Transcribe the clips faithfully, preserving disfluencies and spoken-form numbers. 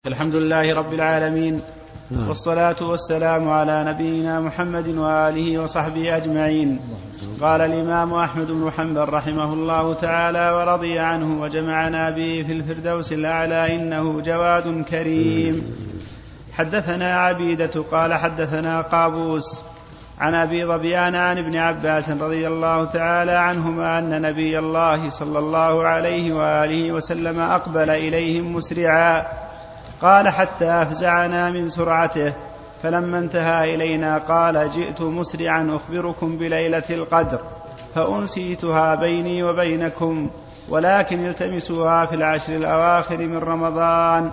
الحمد لله رب العالمين، والصلاة والسلام على نبينا محمد وآله وصحبه أجمعين. قال الإمام أحمد بن حنبل رحمه الله تعالى ورضي عنه وجمعنا به في الفردوس الأعلى، إنه جواد كريم. حدثنا عبيدة قال حدثنا قابوس عن أبي ظبيان عن ابن عباس رضي الله تعالى عنهما أن نبي الله صلى الله عليه وآله وسلم أقبل إليهم مسرعا، قال حتى أفزعنا من سرعته، فلما انتهى إلينا قال: جئت مسرعا أخبركم بليلة القدر، فأنسيتها بيني وبينكم، ولكن التمسوها في العشر الأواخر من رمضان.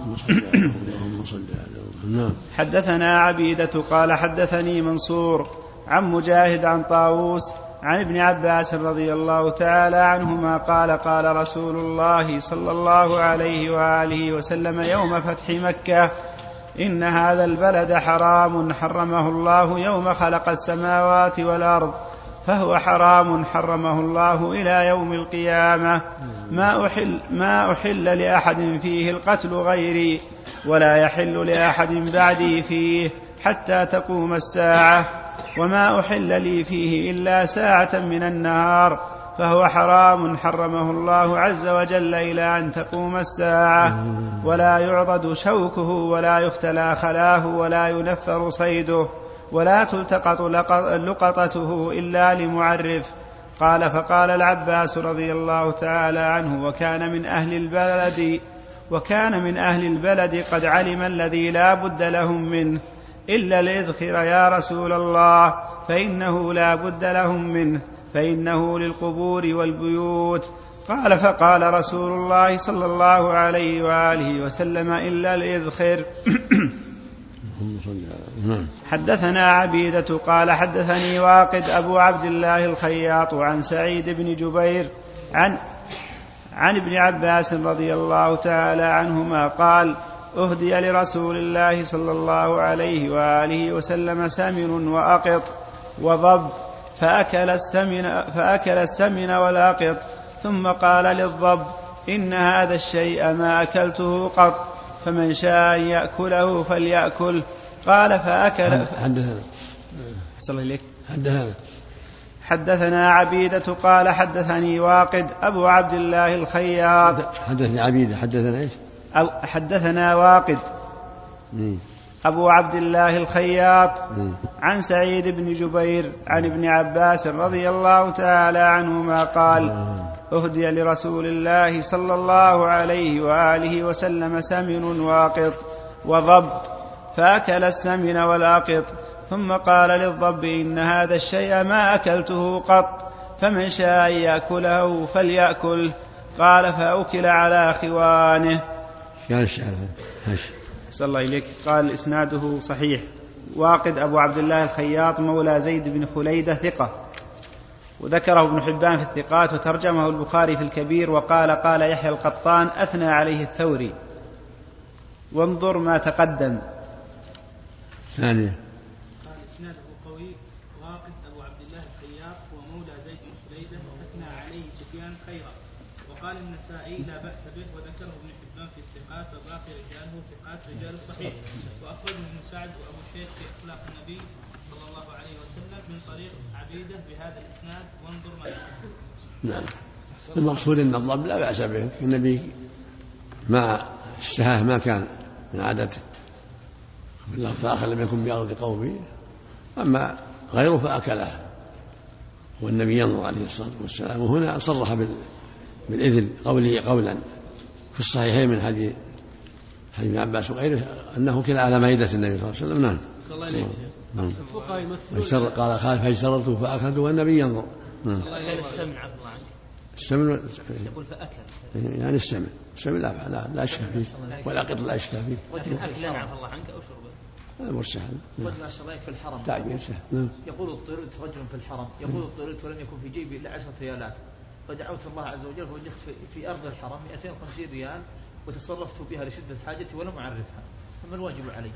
حدثنا عبيدة قال حدثني منصور عن مجاهد عن طاووس عن ابن عباس رضي الله تعالى عنهما قال: قال رسول الله صلى الله عليه وآله وسلم يوم فتح مكة: إن هذا البلد حرام حرمه الله يوم خلق السماوات والأرض، فهو حرام حرمه الله إلى يوم القيامة، ما أحل, ما أحل لأحد فيه القتل غيري، ولا يحل لأحد بعدي فيه حتى تقوم الساعة، وما أحل لي فيه إلا ساعة من النهار، فهو حرام حرمه الله عز وجل إلى أن تقوم الساعة، ولا يعضد شوكه ولا يختلى خلاه ولا ينفر صيده، ولا تلتقط لقطته إلا لمعرف. قال: فقال العباس رضي الله تعالى عنه: وكان من أهل البلد وكان من أهل البلد قد علم الذي لا بد لهم منه إلا الإذخر يا رسول الله، فإنه لا بد لهم منه، فإنه للقبور والبيوت. قال: فقال رسول الله صلى الله عليه وآله وسلم: إلا الإذخر. حدثنا عبيدة قال حدثني واقد أبو عبد الله الخياط عن سعيد بن جبير عن عن ابن عباس رضي الله تعالى عنهما قال: أهدي لرسول الله صلى الله عليه وآله وسلم سمن وأقط وضب، فأكل السمن, فأكل السمن والأقط، ثم قال للضب: إن هذا الشيء ما أكلته قط، فمن شاء يأكله فليأكل. قال: فأكل. حدثنا صلى الله حدثنا حدثنا عبيدة قال حدثني واقد أبو عبد الله الخياط. حدثني عبيدة حدثنا إيش؟ حدثنا واقد مم. أبو عبد الله الخياط مم. عن سعيد بن جبير عن ابن عباس رضي الله تعالى عنهما قال: أهدي لرسول الله صلى الله عليه وآله وسلم سمن واقط وضب، فأكل السمن والأقط، ثم قال للضب: إن هذا الشيء ما أكلته قط، فمن شاء يأكله فليأكل. قال: فأكل على خوانه. صلى الله إليك. قال: إسناده صحيح. واقد أبو عبد الله الخياط مولى زيد بن خليدة ثقة، وذكره ابن حبان في الثقات، وترجمه البخاري في الكبير، وقال: قال يحيى القطان أثنى عليه الثوري. وانظر ما تقدم. ثانية. قال: إسناده قوي. واقد أبو عبد الله الخياط هو مولى زيد بن خليدة، أثنى عليه سفيان خيرا، وقال النسائي لا بأس به، وذكره ابن حبان في الثقات، وباقي رجاله ثقات رجال الصحيح، وأخرجه ابن سعد وأبو الشيخ في أخلاق النبي صلى الله عليه وسلم من طريق عبيدة بهذا الإسناد. وانظر ما يقول. نعم. المقصود أن الضب لا بأس به، النبي ما الشهاه ما كان من عادته، فأخذ لم يكن بأرض قومه، أما غيره فأكله، والنبي ينظر عليه الصلاة والسلام. وهنا صرح بالإذن قوله قولا في الصحيحين من حديث حديث ابن عباس وغيره أنه كلا على مائدة النبي صلى الله عليه وسلم. نعم. صلى الله عليه وسلم. قال: خالف فاجترته فأخذه والنبي ينظر. نعم. السمن عفوا عنه. السمن يقول فأكل يعني السمن السمن لا لا, لا أشكى فيه، والعقد لا أشكى فيه. أكلا عفى الله عنك أو شربه. مرشح. رجل أشريك في الحرم تعجيل سهل. يقول: اضطررت رجل في الحرم يقول: اضطررت ولم يكن في جيبي إلا عشرة ريالات، فدعوت الله عز وجل فوجدت في أرض الحرم مئتين وخمسين ريال، وتصرفت بها لشدة حاجتي ولم أعرفها، فما الواجب علي؟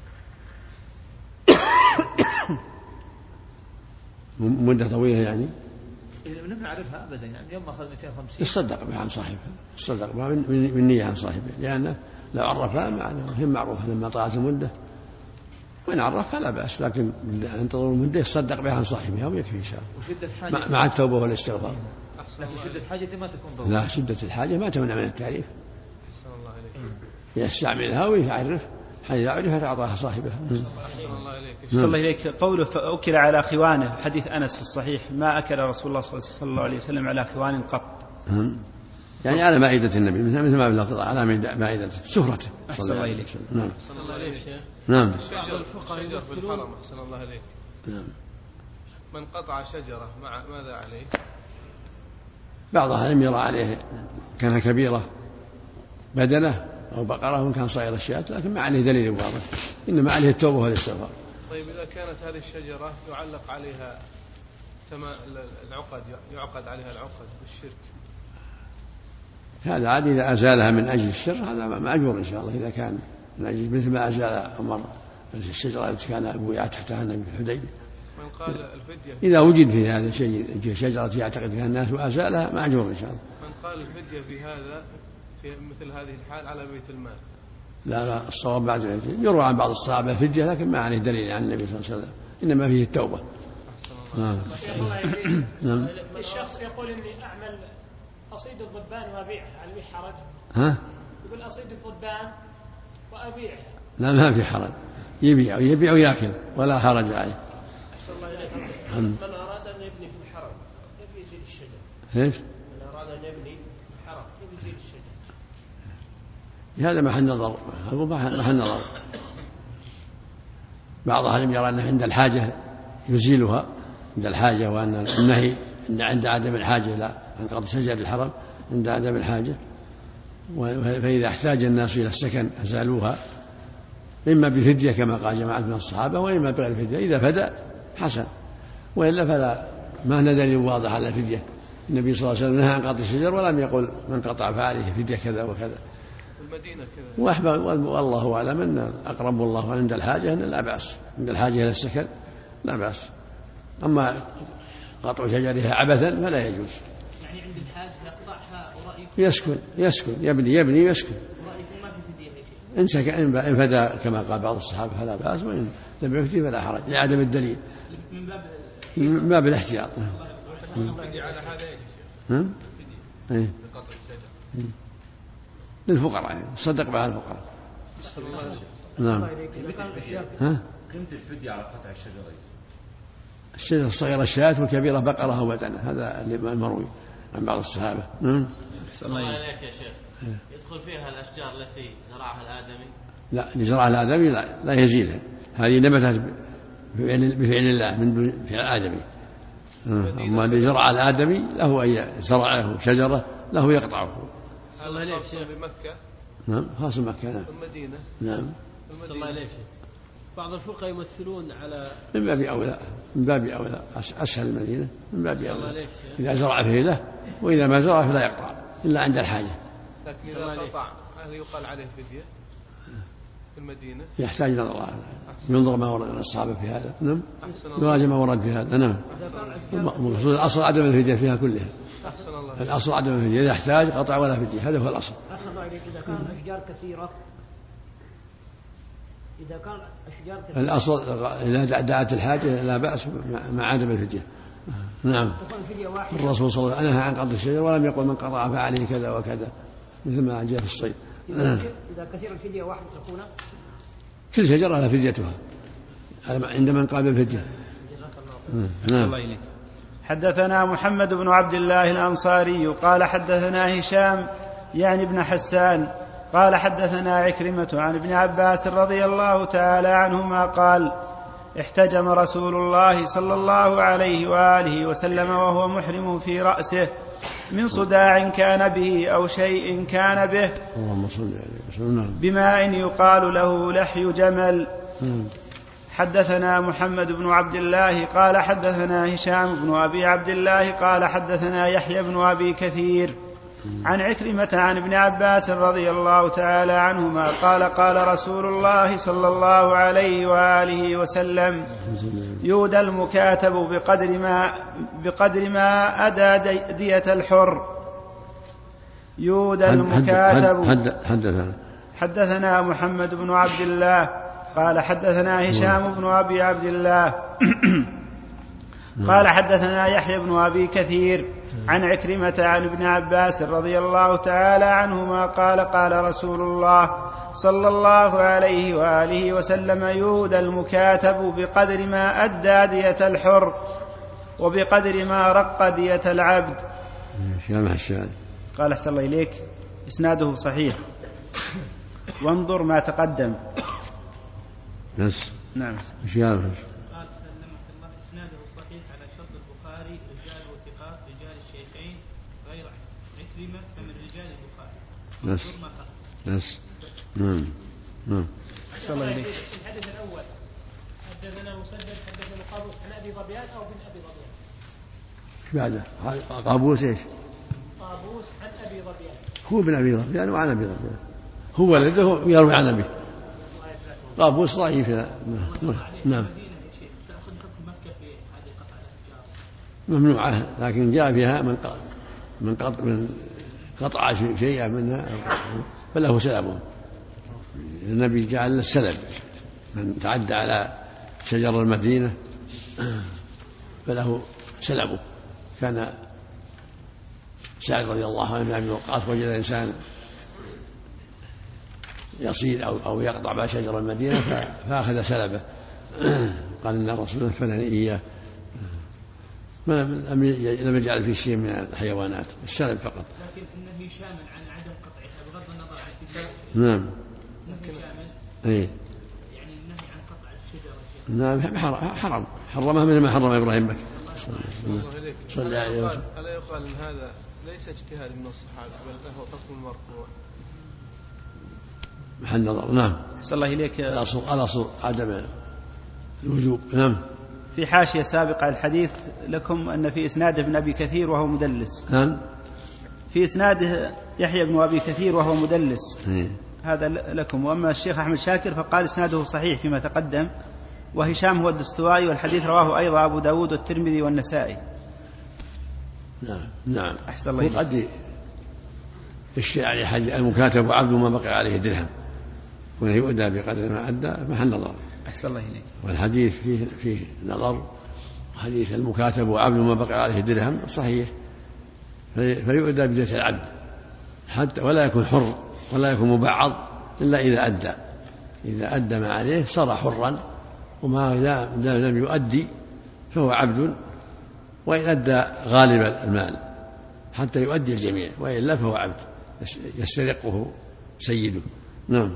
مدة طويلة يعني؟ إذا لم نعرفها أبدا، يعني يوم أخذ مئتين وخمسين يصدق بها عن صاحبها، يصدق بها من نية عن صاحبه، لأنه لو عرفها معنى هي معروفة لما طالت المدة، وإن عرف فلا بأس، لكن ينتظر المدة يصدق بها عن صاحبها ويكفي إن شاء الله مع التوبة والاستغفار. لكن شدة حاجة ما تكون ضرورة. لا، شدة الحاجة ما تمنع من التعريف. أحسن الله إليك. يستعملها ويعرف، حيث يعرفها تعطاها صاحبها. أحسن الله إليك. صلى الله عليك. قوله فأكل على خوانه، حديث أنس في الصحيح ما أكل رسول الله صلى الله عليه وسلم على خوان قط، يعني على مائدة النبي مثل ما بلغ على مائدة سفرته صلى الله عليه وسلم. نعم. أحسن الله إليك شيخ. نعم. الشجر الشجر في الحرم. أحسن الله إليك. نعم. من قطع شجرة مع ماذا عليه؟ بعضها لم يرى عليه كان كبيرة بدنه أو بقرة وكان صغير الشاة، لكن ما عليه دليل واضح، إنما عليه التوبة والاستغفار. طيب إذا كانت هذه الشجرة يعلق عليها العقد، يعقد عليها العقد بالشرك، هذا عادي إذا أزالها من أجل الشر هذا مأجور إن شاء الله، إذا كان من أجل مثل ما أزال عمر الشجرة التي كان أبويا تحتها النبي في الحديبية. من قال الفدية إذا وجد في هذا شيء شجرة يعتقد فيها الناس وأزالها مأجور إن شاء الله. من قال الفدية في هذا في مثل هذه الحال على بيت المال؟ لا لا، الصواب بعد الفدية. يروى عن بعض الصحابة الفدية لكن ما عليه دليل عن النبي صلى الله عليه وسلم، إنما فيه التوبة. آه. نعم. الشخص يقول إني أعمل أصيد الضبان وأبيعها، هل في حرج؟ ها؟ يقول أصيد الضبان وأبيعها. لا، ما في حرج، يبيع ويبيع ويأكل ولا حرج عليه. من أراد أن يبني في الحرم كيف يزيل الشجر؟ ايش؟ من أراد أن يبني في الحرم كيف يزيل الشجر؟ هذا محل نظر، هذا محل نظر. بعض أهل يرى أنه عند الحاجة يزيلها عند الحاجة، وأن النهي عند عدم الحاجة لا عن قطع شجر الحرم عند عدم الحاجة، فإذا احتاج الناس إلى السكن أزالوها إما بفدية كما قال جماعة من الصحابة، وإما بغير فدية. إذا فدى حسن، وإلا فلا، ما هنا دليل واضح على الفدية. النبي صلى الله عليه وسلم نهى عن قطع الشجر ولم يقل من قطع فعليه فدية كذا وكذا. المدينة كذا. وأحبب والله أعلم أن أقرب الله عند الحاجة أن لا بأس، عند الحاجة إلى السكن لا بأس. أما قطع شجرها عبثا فلا يجوز. يعني عند الحاجة يقطعها ورأيكم يسكن يسكن يبني يبني يسكن. ورأيكم ما في فدية يا شيخ؟ إن سكن إن فدى كما قال بعض الصحابة فلا بأس، وإن لم يفتي فلا حرج لعدم الدليل من باب من باب الاحتياط. الفدية على هذا يا شيخ؟ ها؟ إيه؟ بقطع الشجر للفقراء يعني صدق بها الفقراء. نعم. ها؟ قيمة الفدية على قطع الشجرين؟ الشجرة الصغيرة الشاة والكبيرة بقرة أو بدنة، هذا المروي عن بعض الصحابة. نعم. صلى الله عليك يا شيخ. يدخل فيها الأشجار التي زرعها الآدمي؟ لا، اللي زرعها الآدمي لا, لا يزيلها، هذه نبتت بفعل الله من فعل الآدمي. أما اللي زرع الآدمي له أن زرعه شجرة له يقطعه. الله عليك شيخ. بمكة؟ نعم، خاص مكة. نعم. المدينة؟ نعم. صلى الله عليه شيخ. بعض الفقهاء يمثلون على من باب أولى، من باب أولى أسهل المدينة من باب أولى، إذا زرع فيه له، وإذا ما زرع فلا يقطع إلا عند الحاجة. لكن إذا قطع هل يقال عليه فدية في المدينة؟ يحتاج نظر، ينظر ما ورد الصحابة في هذا. نعم. يراجع ما ورد في هذا. نعم. المقصود الأصل عدم الفدية فيها كلها. أحسن الله. الأصل عدم الفدية، إذا احتاج قطع ولا فدية، هذا هو الأصل. إذا كان أشجار كثيرة إذا كان أشجار كثيرة الأصل إذا دعت الحاجة لا بأس مع عدم الفدية. نعم. الرسول صلى الله عليه وسلم نهى عن قطع الشجر ولم يقل من قطع فعليه كذا وكذا، مثل ما جاء في الصيد. إذا كثير الفدية واحد تكون كل شجرة لها فديتها، هذا عند من قابل الفدية. نعم. حدثنا محمد بن عبد الله الأنصاري قال حدثنا هشام يعني ابن حسان قال حدثنا عكرمة عن ابن عباس رضي الله تعالى عنهما قال احتجم رسول الله صلى الله عليه وآله وسلم وهو محرم في رأسه من صداع كان به أو شيء كان به بماء يقال له لحي جمل. حدثنا محمد بن عبد الله قال حدثنا هشام بن أبي عبد الله قال حدثنا يحيى بن أبي كثير عن عكرمة عن ابن عباس رضي الله تعالى عنهما قال قال رسول الله صلى الله عليه وآله وسلم يودى المكاتب بقدر ما, بقدر ما أدى دية الحر. يودى المكاتب حدثنا حدثنا محمد بن عبد الله قال حدثنا هشام بن أبي عبد الله قال حدثنا يحيى بن أبي كثير عن عكرمة عن ابن عباس رضي الله تعالى عنهما قال قال رسول الله صلى الله عليه وآله وسلم يؤدى المكاتب بقدر ما أدى دية الحر وبقدر ما رق دية العبد. قال أحسن الله إليك إسناده صحيح وانظر ما تقدم. بس نعم. قال سلمك الله إسناده صحيح على شرط البخاري رجال وثقات رجال الشيخين غير عكرمة فمن رجال البخاري. بس بس نعم نعم. أحسن الله إليك. الحديث الأول حدثنا مسدد حدثنا قابوس عن أبي ظبيان أو بن أبي ظبيان. بعده قابوس إيش؟ قابوس عن أبي ظبيان. هو بن أبي ظبيان وعن أبي ظبيان هو ولده يروي عن أبيه. قابوس ضعيف. نعم ممنوعة لكن جاء فيها من من قطع من قطع شيئا منها فله سلب. النبي جعل السلب من تعدى على شجر المدينة فله سلبه. كان سعد رضي الله عنه أبي وقاص وجد إنسان يصيد أو أو يقطع بعد شجر المدينة فأخذ سلبه قال إن الرسول فلني إياه لم يجعل فيه شيء من الحيوانات السلب فقط. لكن النهي شامل عن عدم قطعها بغض النظر عن الكتاب. نعم. النهي شامل. إيه. يعني النهي عن قطع الشجرة. نعم حرم حرمها من ما حرم إبراهيم بك. صلى عليه وسلم. ألا يقال إن هذا ليس اجتهاد من الصحابة بل له حكم مرفوع؟ محل نظر. نعم. صلى الله إليك. الأصل الأصل عدم الوجوب. نعم. في حاشية سابقة الحديث لكم أن في إسناده ابن أبي كثير وهو مدلس. نعم. في إسناده يحيى بن أبي كثير وهو مدلس. هي. هذا لكم. وأما الشيخ أحمد شاكر فقال إسناده صحيح فيما تقدم وهشام هو الدستوائي والحديث رواه أيضا أبو داود والترمذي والنسائي. نعم نعم. أحسن الله. وقد الشيء عليه حج المكاتب عبد ما بقي عليه درهم ويؤدى بقدر ما أدى محل نظر. أحسن الله إليك. والحديث فيه فيه نظر. حديث المكاتب وعبد ما بقي عليه درهم صحيح فيؤدى بدية العبد حتى ولا يكون حر ولا يكون مبعض إلا إذا أدى. إذا أدى ما عليه صار حرا وما لم يؤدي فهو عبد وإن أدى غالب المال حتى يؤدي الجميع وإلا فهو عبد يسترقه سيده. نعم.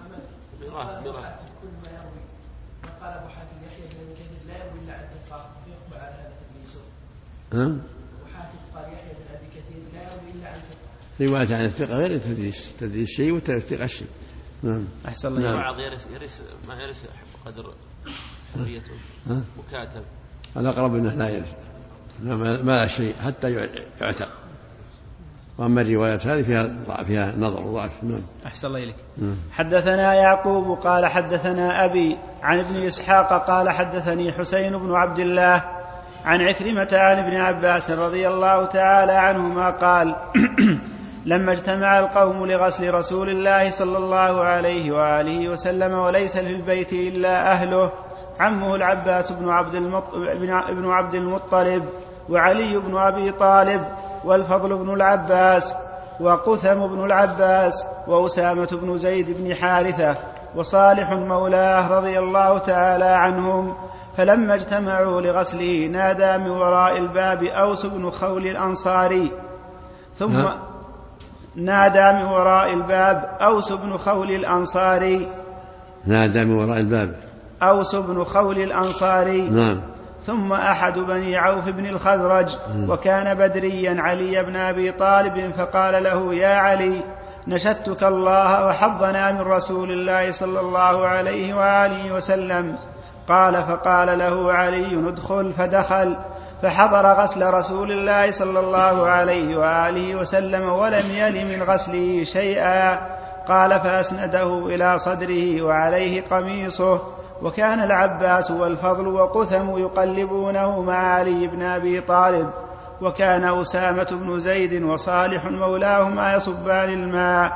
قال أبو حاتم يحيى بن كثير لا يروي إلا عن ثقة فيقبل على هذا تدليسه. ها؟ أبو حاتم قال يحيى بن أبي كثير لا يروي إلا عن ثقة. رواية عن الثقة غير التدليس. تدليس شيء والثقة شيء. نعم. أحسن الله. بعض يرث يرث ما يرث قدر حريته مكاتب. الأقرب أنه لا يرث ما لا شيء حتى يعتق. وأما الروايات هذه فيها فيها نظر وضعف. نعم. أحسن الله إليك. حدثنا يعقوب قال حدثنا أبي عن ابن إسحاق قال حدثني حسين بن عبد الله عن عكرمة عن ابن عباس رضي الله تعالى عنهما قال لما اجتمع القوم لغسل رسول الله صلى الله عليه وآله وسلم وليس في البيت إلا أهله عمه العباس بن عبد ابن عبد المطلب وعلي بن أبي طالب والفضل بن العباس وقثم بن العباس وأسامة بن زيد بن حارثة وصالح مولاه رضي الله تعالى عنهم. فلما اجتمعوا لغسله نادى من وراء الباب أوس بن خول الأنصاري ثم نادى من وراء الباب أوس بن خول الأنصاري نادى من وراء الباب أوس بن خول الأنصاري. نعم. ثم أحد بني عوف بن الخزرج وكان بدريا علي بن أبي طالب فقال له يا علي نشدتك الله وحظنا من رسول الله صلى الله عليه وآله وسلم. قال فقال له علي ادخل فدخل فحضر غسل رسول الله صلى الله عليه وآله وسلم ولم يل من غسله شيئا. قال فأسنده إلى صدره وعليه قميصه وكان العباس والفضل وقثم يقلبونه مع علي بن أبي طالب وكان أسامة بن زيد وصالح مولاهما يصبان الماء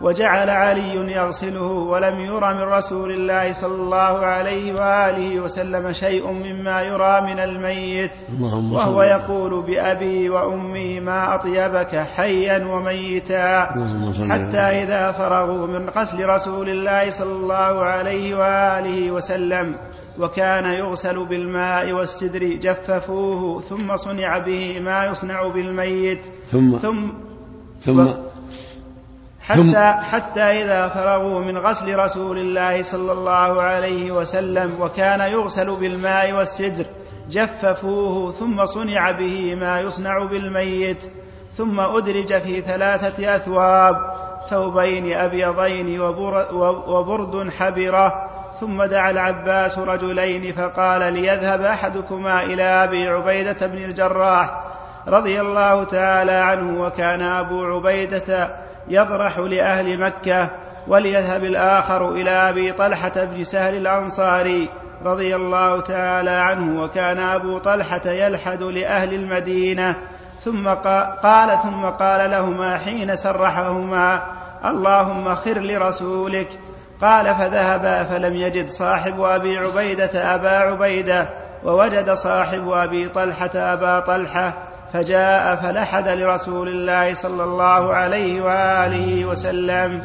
وجعل علي يغسله، ولم ير من رسول الله صلى الله عليه وآله وسلم شيء مما يرى من الميت، وهو يقول بأبي وأمي ما أطيبك حيا وميتا، حتى إذا فرغوا من غسل رسول الله صلى الله عليه وآله وسلم وكان يغسل بالماء والسدر جففوه، ثم صنع به ما يصنع بالميت، ثم ثم, ثم حتى, حتى إذا فرغوا من غسل رسول الله صلى الله عليه وسلم وكان يغسل بالماء والسدر جففوه، ثم صنع به ما يصنع بالميت، ثم أدرج في ثلاثة أثواب، ثوبين أبيضين وبرد حبرة، ثم دعا العباس رجلين فقال ليذهب أحدكما إلى أبي عبيدة بن الجراح رضي الله تعالى عنه، وكان أبو عبيدة يضرح لأهل مكة، وليذهب الآخر إلى أبي طلحة بن سهل الأنصاري رضي الله تعالى عنه، وكان أبو طلحة يلحد لأهل المدينة. ثم قال ثم قال لهما حين سرحهما اللهم خر لرسولك. قال فذهبا فلم يجد صاحب أبي عبيدة أبا عبيدة، ووجد صاحب أبي طلحة أبا طلحة، فجاء فلحد لرسول الله صلى الله عليه وآله وسلم.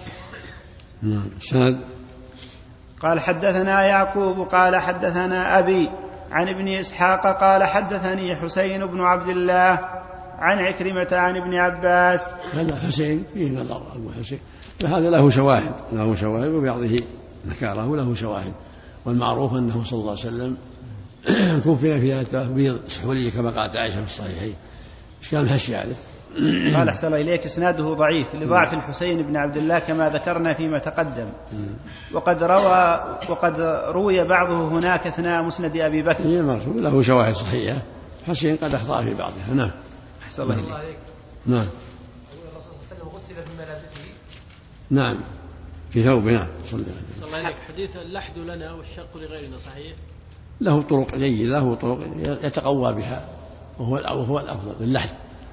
قال حدثنا يعقوب قال حدثنا أبي عن ابن إسحاق قال حدثني حسين بن عبد الله عن عكرمة عن ابن عباس. هذا حسين فيه نظر أبو حسين، فهذا له شواهد له شواهد وبعضه نكاره له شواهد، والمعروف أنه صلى الله عليه وسلم كفي فيها تبيض سحولية كما قالت عائشة في الصحيحين. ايش كان الحشي عليه؟ قال أحسن إليك إسناده ضعيف لضعف الحسين بن عبد الله كما ذكرنا فيما تقدم، وقد روى وقد روي بعضه هناك أثناء مسند أبي بكر. له شواهد صحيحة، حسين قد أخطأ في بعضها. نعم. أحسن الله إليك. نعم. الرسول صلى الله عليه وسلم غسل في ملابسه. نعم في ثوبه. نعم. صلى الله عليك. حديث اللحد لنا والشق لغيرنا صحيح؟ له طرق جيدة، له طرق يتقوى بها، وهو وهو الأفضل اللحد.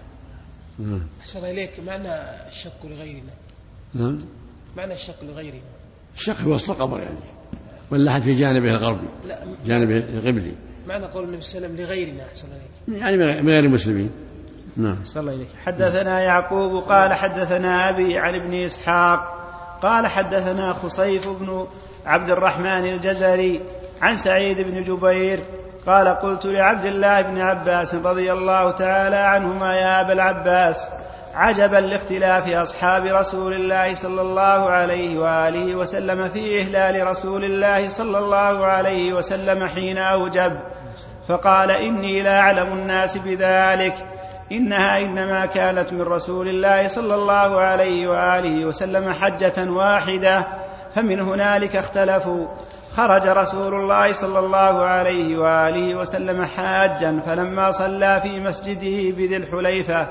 أحسن إليك. معنى الشق لغيرنا؟ نعم. معنى الشق لغيرنا؟ الشق هو وسط القبر يعني، واللحد في جانبه الغربي. لا. جانبه القبلي. معنى قول النبي صلى الله عليه وسلم لغيرنا. أحسن إليك. يعني من غير المسلمين. نعم. صلى الله عليك. حدثنا يعقوب قال حدثنا أبي عن ابن إسحاق قال حدثنا خصيف بن عبد الرحمن الجزري عن سعيد بن جبير قال قلت لعبد الله بن عباس رضي الله تعالى عنهما يا أبا العباس عجبا لاختلاف أصحاب رسول الله صلى الله عليه وآله وسلم في إهلال رسول الله صلى الله عليه وسلم حين أوجب، فقال إني لا أعلم الناس بذلك، إنها إنما كانت من رسول الله صلى الله عليه وآله وسلم حجة واحدة، فمن هنالك اختلفوا. خرج رسول الله صلى الله عليه وآله وسلم حاجا، فلما صلى في مسجده بذي الحليفة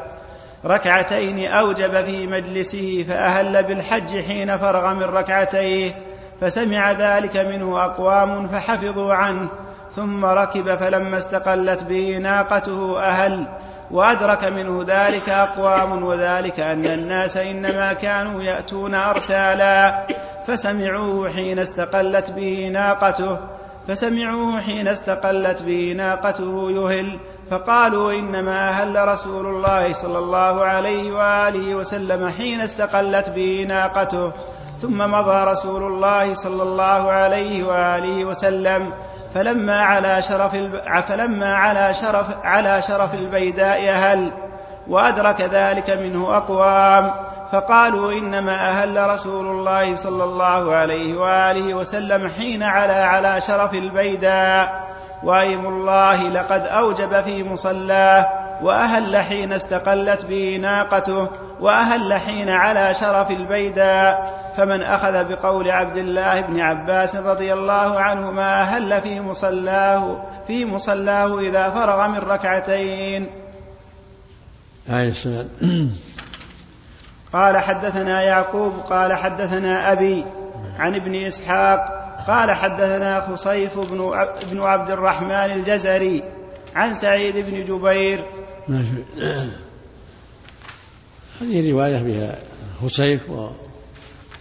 ركعتين أوجب في مجلسه، فأهل بالحج حين فرغ من ركعتيه، فسمع ذلك منه أقوام فحفظوا عنه، ثم ركب فلما استقلت به ناقته أهل، وأدرك منه ذلك أقوام، وذلك أن الناس إنما كانوا يأتون أرسالا، فسمعوه حين استقلت به ناقته فسمعوه حين استقلت به ناقته يهل، فقالوا إنما أهل رسول الله صلى الله عليه وآله وسلم حين استقلت به ناقته، ثم مضى رسول الله صلى الله عليه وآله وسلم، فلما على شرف الب... فلما على شرف على شرف البيداء أهل، وأدرك ذلك منه أقوام، فقالوا إنما أهل رسول الله صلى الله عليه وآله وسلم حين على على شرف البيداء، وأيم الله لقد أوجب في مصلاه، وأهل حين استقلت به ناقته، وأهل حين على شرف البيداء، فمن أخذ بقول عبد الله بن عباس رضي الله عنهما أهل في مصلاه في مصلاه إذا فرغ من ركعتين. قال حدثنا يعقوب قال حدثنا أبي عن ابن إسحاق قال حدثنا خصيف بن عبد الرحمن الجزري عن سعيد بن جبير. هذه رواية بها خصيف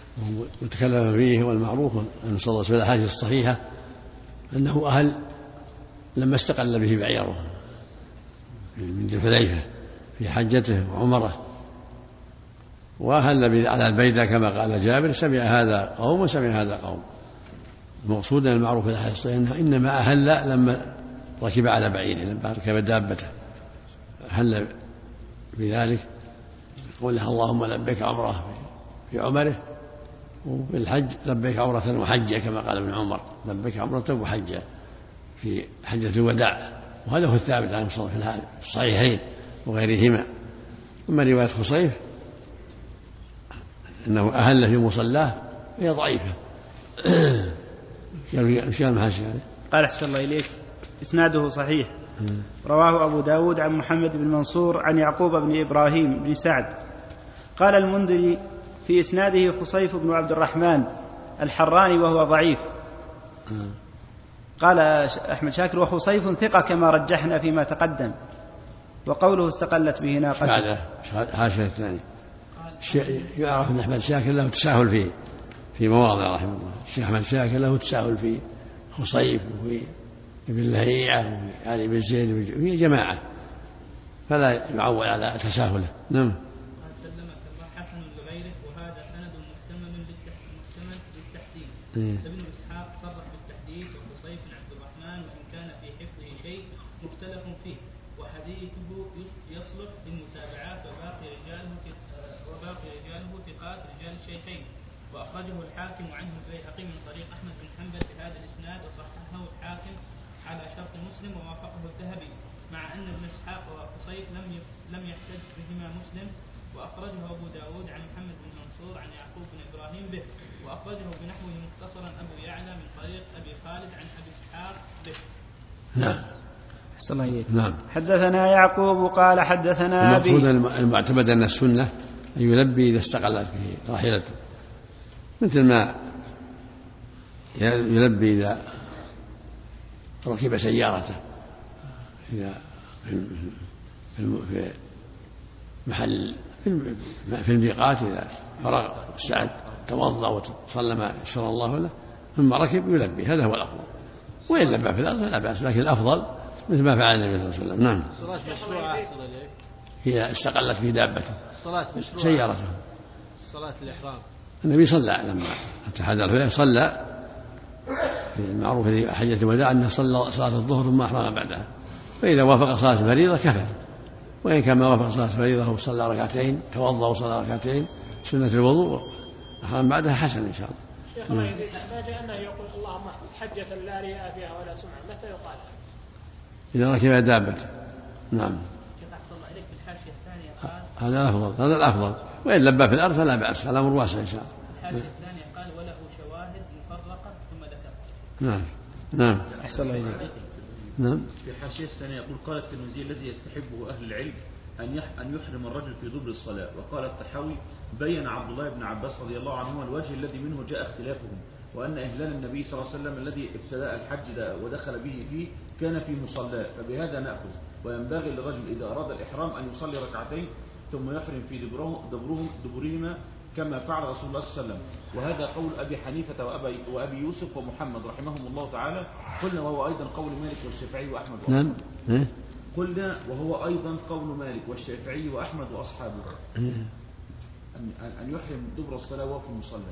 وتكلم فيه. والمعروف أن صلى الله عليه وسلم الأحاديث الصحيحة أنه أهل لما استقل به بعيره من ذي الحليفة في حجته وعمره، وأهل على البيدة كما قال جابر: سمع هذا قوم وسمع هذا قوم. المقصود أن المعروف في الحديث الصحيح إنما أهل لما ركب على بعيره، لما ركب دابته أهل بذلك، يقول له: اللهم لبيك عمره في عمره، وفي الحج لبيك عمرة وحجة كما قال ابن عمر: لبيك عمرة وحجة في حجة الوداع. وهذا هو الثابت عن صلى الله عليه وسلم في الصحيحين وغيرهما. أما رواية خصيف أنه أهل في مصلاه هي ضعيفة. قال أحسن الله إليك: إسناده صحيح، رواه أبو داود عن محمد بن منصور عن يعقوب بن إبراهيم بن سعد. قال المنذري في إسناده خصيف بن عبد الرحمن الحراني وهو ضعيف. قال أحمد شاكر: وخصيف ثقة كما رجحنا فيما تقدم. وقوله استقلت به ناقته حاشية الثاني يعرف أن أحمد شاكر له تساهل فيه في مواضع رحمه الله. الشيخ أحمد شاكر له تساهل في خصيف وفي ابن لهيعة وفي علي بن زيد وفي جماعة، فلا يعول على تساهله. نعم. حسن لغيره وهذا سند محتمل للتحسين. ابن إسحاق صرح بالتحديث، وخصيف بن عبد الرحمن وإن كان في حفظه شيء مختلف فيه، وحديثه يصلح للمتابعات، وباقي رجاله وباقي رجاله ثقات رجال الشيخين. وأخرجه الحاكم عنه البيهقي من طريق أحمد بن حنبل بهذا الإسناد، وصححه الحاكم على شرط مسلم ووافقه الذهبي، مع أن ابن إسحاق وخصيف لم لم يحتج بهما مسلم. وأخرجه أبو داود عن محمد بن منصور عن يعقوب بن إبراهيم به، وأخرجه بنحوه مختصرا أبو يعلى من طريق أبي خالد عن أبي إسحاق به. نعم. أحسن الله إليك. نعم. حدثنا يعقوب قال حدثنا أبي. المقصود المعتمد أن السنة أن يلبي إذا استقلت به راحلته، مثل ما يلبي إذا ركب سيارته، إذا في محل في الميقات إذا فرغ السعد توضأ وصلى ما يسر الله له ثم ركب يلبي، هذا هو الأفضل. وإن لبى في الأرض فلا بأس، لكن الأفضل مثل ما فعل النبي صلى الله عليه وسلم. نعم. الصلاة مشروعة هي استقلت في دابته الصلاة مشروعة سيارته. صلاة الإحرام النبي صلى لما اتحد الحليفة صلى في المعروف في حجة الوداع أنه صلى صلاة الظهر ثم أحرم بعدها، فإذا وافق صلاة الفريضة كفى، وإن كان ما وافق صلاة الفريضة وصلى ركعتين توضأ وصلى ركعتين سنة الوضوء أحرم بعدها حسن إن شاء الله. شيخ الله يهديك، ما جاء أنه يقول اللهم حجة لا رياء فيها ولا سمعة، متى يقال؟ إذا ركب دابته. نعم. هذا الأفضل، هذا الأفضل. وإن لبى في الأرض فلا بأس، الأمر واسع إن شاء الله. الحاشية الثانية قال وله شواهد مفرقة ثم ذكر. نعم. نعم. أحسن الله إليك. نعم. في الحاشية الثانية يقول: قال الترمذي: الذي يستحبه أهل العلم أن أن يحرم الرجل في دبر الصلاة. وقال الطحاوي: بين عبد الله بن عباس رضي الله عنهما الوجه الذي منه جاء اختلافهم، وأن إهلال النبي صلى الله عليه وسلم الذي ابتدأ الحج ودخل به فيه كان في مصلاه، فبهذا نأخذ. وينبغي للرجل إذا أراد الإحرام أن يصلي ركعتين ثم يحرم في دبرهم دبرهم دبرهما كما فعل رسول الله صلى الله عليه وسلم. وهذا قول أبي حنيفة وأبي, وأبي يوسف ومحمد رحمهم الله تعالى. قلنا وهو أيضا قول مالك والشافعي وأحمد وأصحابه. نعم. قلنا وهو أيضا قول مالك والشافعي وأحمد وأصحابه أن أن يحرم دبر الصلاة وهو في المصلى.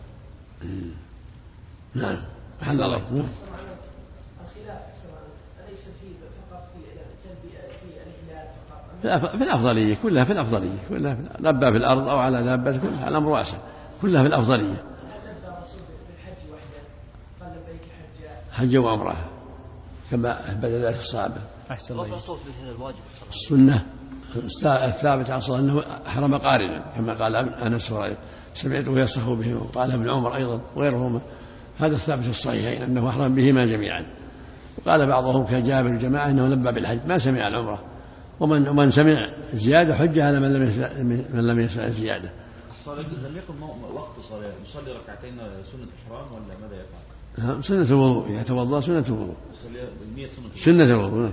نعم. الحمد لله. الخلاف أليس فيه فقط في التلبية في الهلال فقط؟ في الأفضلية كلها، في الأفضلية كلها، لبى في الأرض أو على دابة كلها الأمر واسع، كلها في الأفضلية. لبى الرسول بالحج وحده قال لبيك حجا حج وعمرة كما أثبت ذلك الصحابة. أحسن الله. السنة الثابت عن صلى أنه أحرم قارنا كما قال أنس سمعته يصح بهم، وقال ابن عمر أيضا وغيرهما. هذا الثابت في الصحيحين أنه أحرم بهما جميعا. وقال بعضهم كجابر الجماعة أنه لبى بالحج ما سمع العمرة، ومن ومن سمع زيادة حجة على من لم يسمع من لم يسمع الزيادة. لم يكن وقت صلاة يصلي ركعتين سنة إحرام ولا ماذا يفعل؟ سنة الوضوء إذا توضأ سنة الوضوء. سنة الوضوء.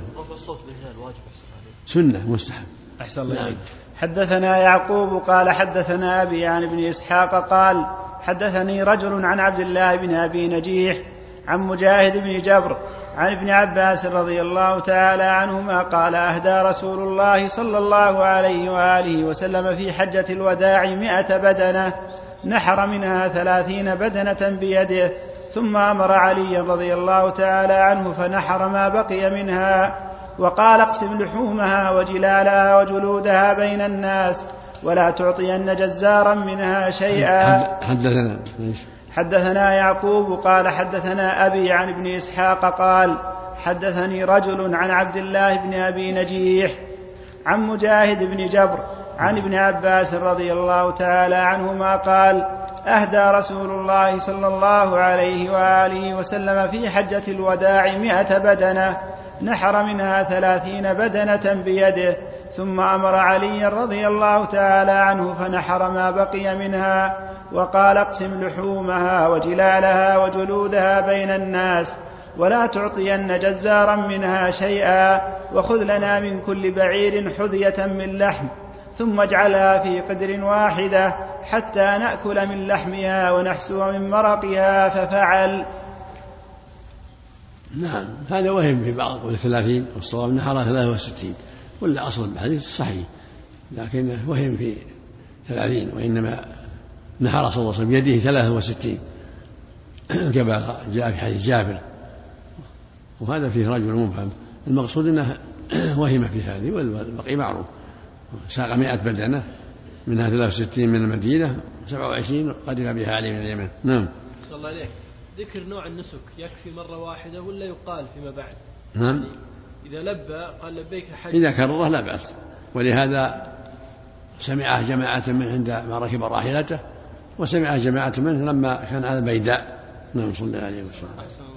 سنة مستحب. أحسن الله إليك. حدثنا يعقوب قال حدثنا أبي عن ابن إسحاق قال حدثني رجل عن عبد الله بن أبي نجيح عن مجاهد بن جبر عن ابن عباس رضي الله تعالى عنهما قال أهدى رسول الله صلى الله عليه وآله وسلم في حجة الوداع مئة بدنة نحر منها ثلاثين بدنة بيده ثم أمر عليا رضي الله تعالى عنه فنحر ما بقي منها وقال اقسم لحومها وجلالها وجلودها بين الناس ولا تعطين جزارا منها شيئا. حدثنا حدثنا يعقوب قال حدثنا أبي عن ابن إسحاق قال حدثني رجل عن عبد الله بن أبي نجيح عن مجاهد بن جبر عن ابن عباس رضي الله تعالى عنهما قال أهدى رسول الله صلى الله عليه وآله وسلم في حجة الوداع مئة بدنة نحر منها ثلاثين بدنة بيده ثم أمر علي رضي الله تعالى عنه فنحر ما بقي منها وقال اقسم لحومها وجلالها وجلودها بين الناس ولا تعطين جزارا منها شيئا وخذ لنا من كل بعير حذية من لحم ثم اجعلها في قدر واحدة حتى نأكل من لحمها ونحسو من مرقها ففعل. نعم هذا وهم في بعض قول ثلاثين والصواب نحرها ثلاثة وستين ولا أصل الحديث صحيح لكن وهم في ثلاثين وإنما نحر صلى الله عليه وسلم بيده ثلاثة وستين كما جاء في حديث جابر وهذا فيه رجل مبهم المقصود أنه وهم في هذه والبقي معروف ساق مئة بدنة منها ثلاثة وستين من المدينة سبعة وعشرين قدم بها علي من اليمن. نعم صلى الله عليك. ذكر نوع النسك يكفي مرة واحدة ولا يقال فيما بعد؟ نعم إذا لبى قال لبيك حج إذا كرره لا بأس ولهذا سمعه جماعة منه عندما ركب راحلته وسمعه جماعة منه لما كان على البيداء. نعم صلى الله عليه وسلم.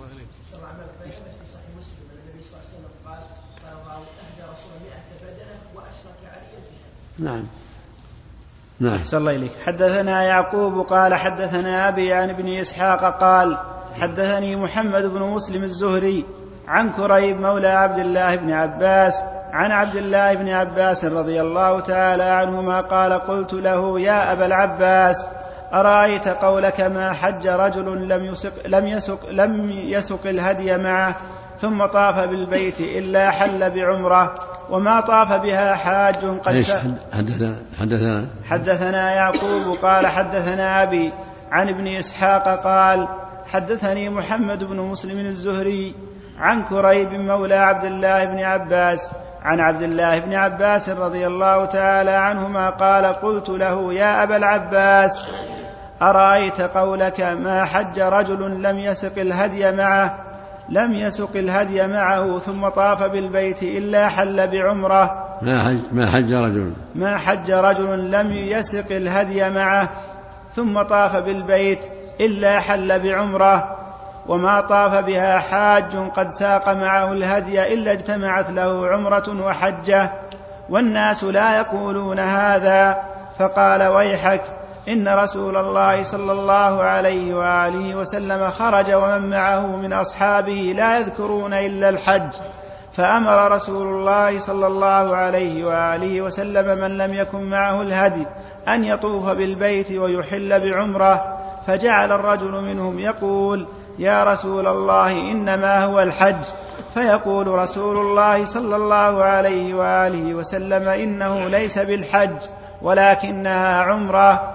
نعم نعم أحسن الله إليك. حدثنا يعقوب قال حدثنا أبي عن ابن إسحاق قال حدثني محمد بن مسلم الزهري عن كريب مولى عبد الله بن عباس عن عبد الله بن عباس رضي الله تعالى عنهما قال قلت له يا أبا العباس أرأيت قولك ما حج رجل لم يسق, لم يسق, لم يسق الهدي معه ثم طاف بالبيت إلا حل بعمره وما طاف بها حاج قد حدثنا, حدثنا, حدثنا يعقوب قال حدثنا أبي عن ابن إسحاق قال حدثني محمد بن مسلم الزهري عن كريب مولى عبد الله بن عباس عن عبد الله بن عباس رضي الله تعالى عنهما قال قلت له يا أبا العباس أرأيت قولك ما حج رجل لم يسق الهدي معه لم يسق الهدي معه ثم طاف بالبيت إلا حل بعمره ما حج, ما حج رجل ما حج رجل لم يسق الهدي معه ثم طاف بالبيت إلا حل بعمره وما طاف بها حاج قد ساق معه الهدي إلا اجتمعت له عمرة وحجة والناس لا يقولون هذا فقال ويحك إن رسول الله صلى الله عليه وآله وسلم خرج ومن معه من أصحابه لا يذكرون إلا الحج فأمر رسول الله صلى الله عليه وآله وسلم من لم يكن معه الهدي أن يطوف بالبيت ويحل بعمره فجعل الرجل منهم يقول يا رسول الله إنما هو الحج فيقول رسول الله صلى الله عليه وآله وسلم إنه ليس بالحج ولكنها عمره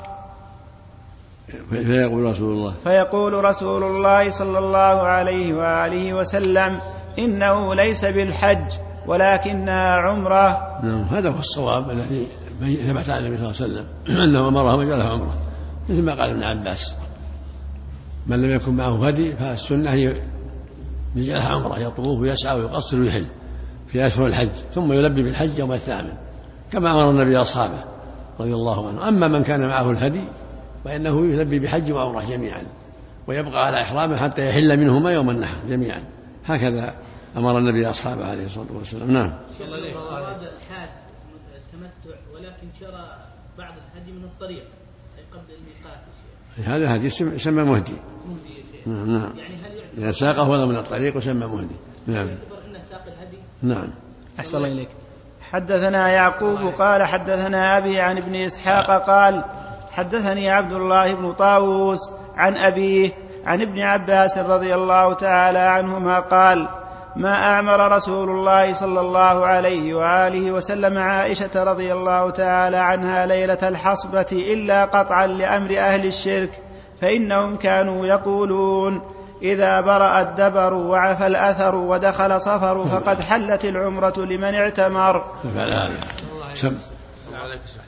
فيقول رسول الله فيقول رسول الله صلى الله عليه وآله وسلم إنه ليس بالحج ولكنها عمره. نعم هذا هو الصواب الذي ثبت عن النبي صلى الله عليه وسلم أنه أمره وجعلها عمره مثل ما قال ابن عباس من لم يكن معه هدي فالسنة هي يجعلها عمره يطوف ويسعى ويقصر ويحل في أشهر الحج ثم يلبي بالحج يوم الثامن كما أمر النبي أصحابه رضي الله عنه. أما من كان معه الهدي فإنه يلبي بحج وعمره جميعا ويبقى على إحرامه حتى يحل منهما يوم النحر جميعا هكذا أمر النبي أصحابه عليه الصلاة والسلام. نعم أراد الحاج التمتع ولكن شرى بعض الهدي من الطريق أي قبل الميقات هذا هدي يسمى مهدي. نعم نعم يعني هل إذا ساقه ولا من الطريق وسمى مهدي. نعم إنه ساق الهدي. نعم. أحسن إليك. حدثنا يعقوب قال حدثنا أبي عن ابن إسحاق قال حدثني عبد الله بن طاووس عن أبيه عن ابن عباس رضي الله تعالى عنهما قال ما أعمر رسول الله صلى الله عليه وآله وسلم عائشة رضي الله تعالى عنها ليلة الحصبة إلا قطعا لأمر أهل الشرك، فإنهم كانوا يقولون إذا برأ الدبر وعفى الأثر ودخل صفر فقد حلت العمرة لمن اعتمر.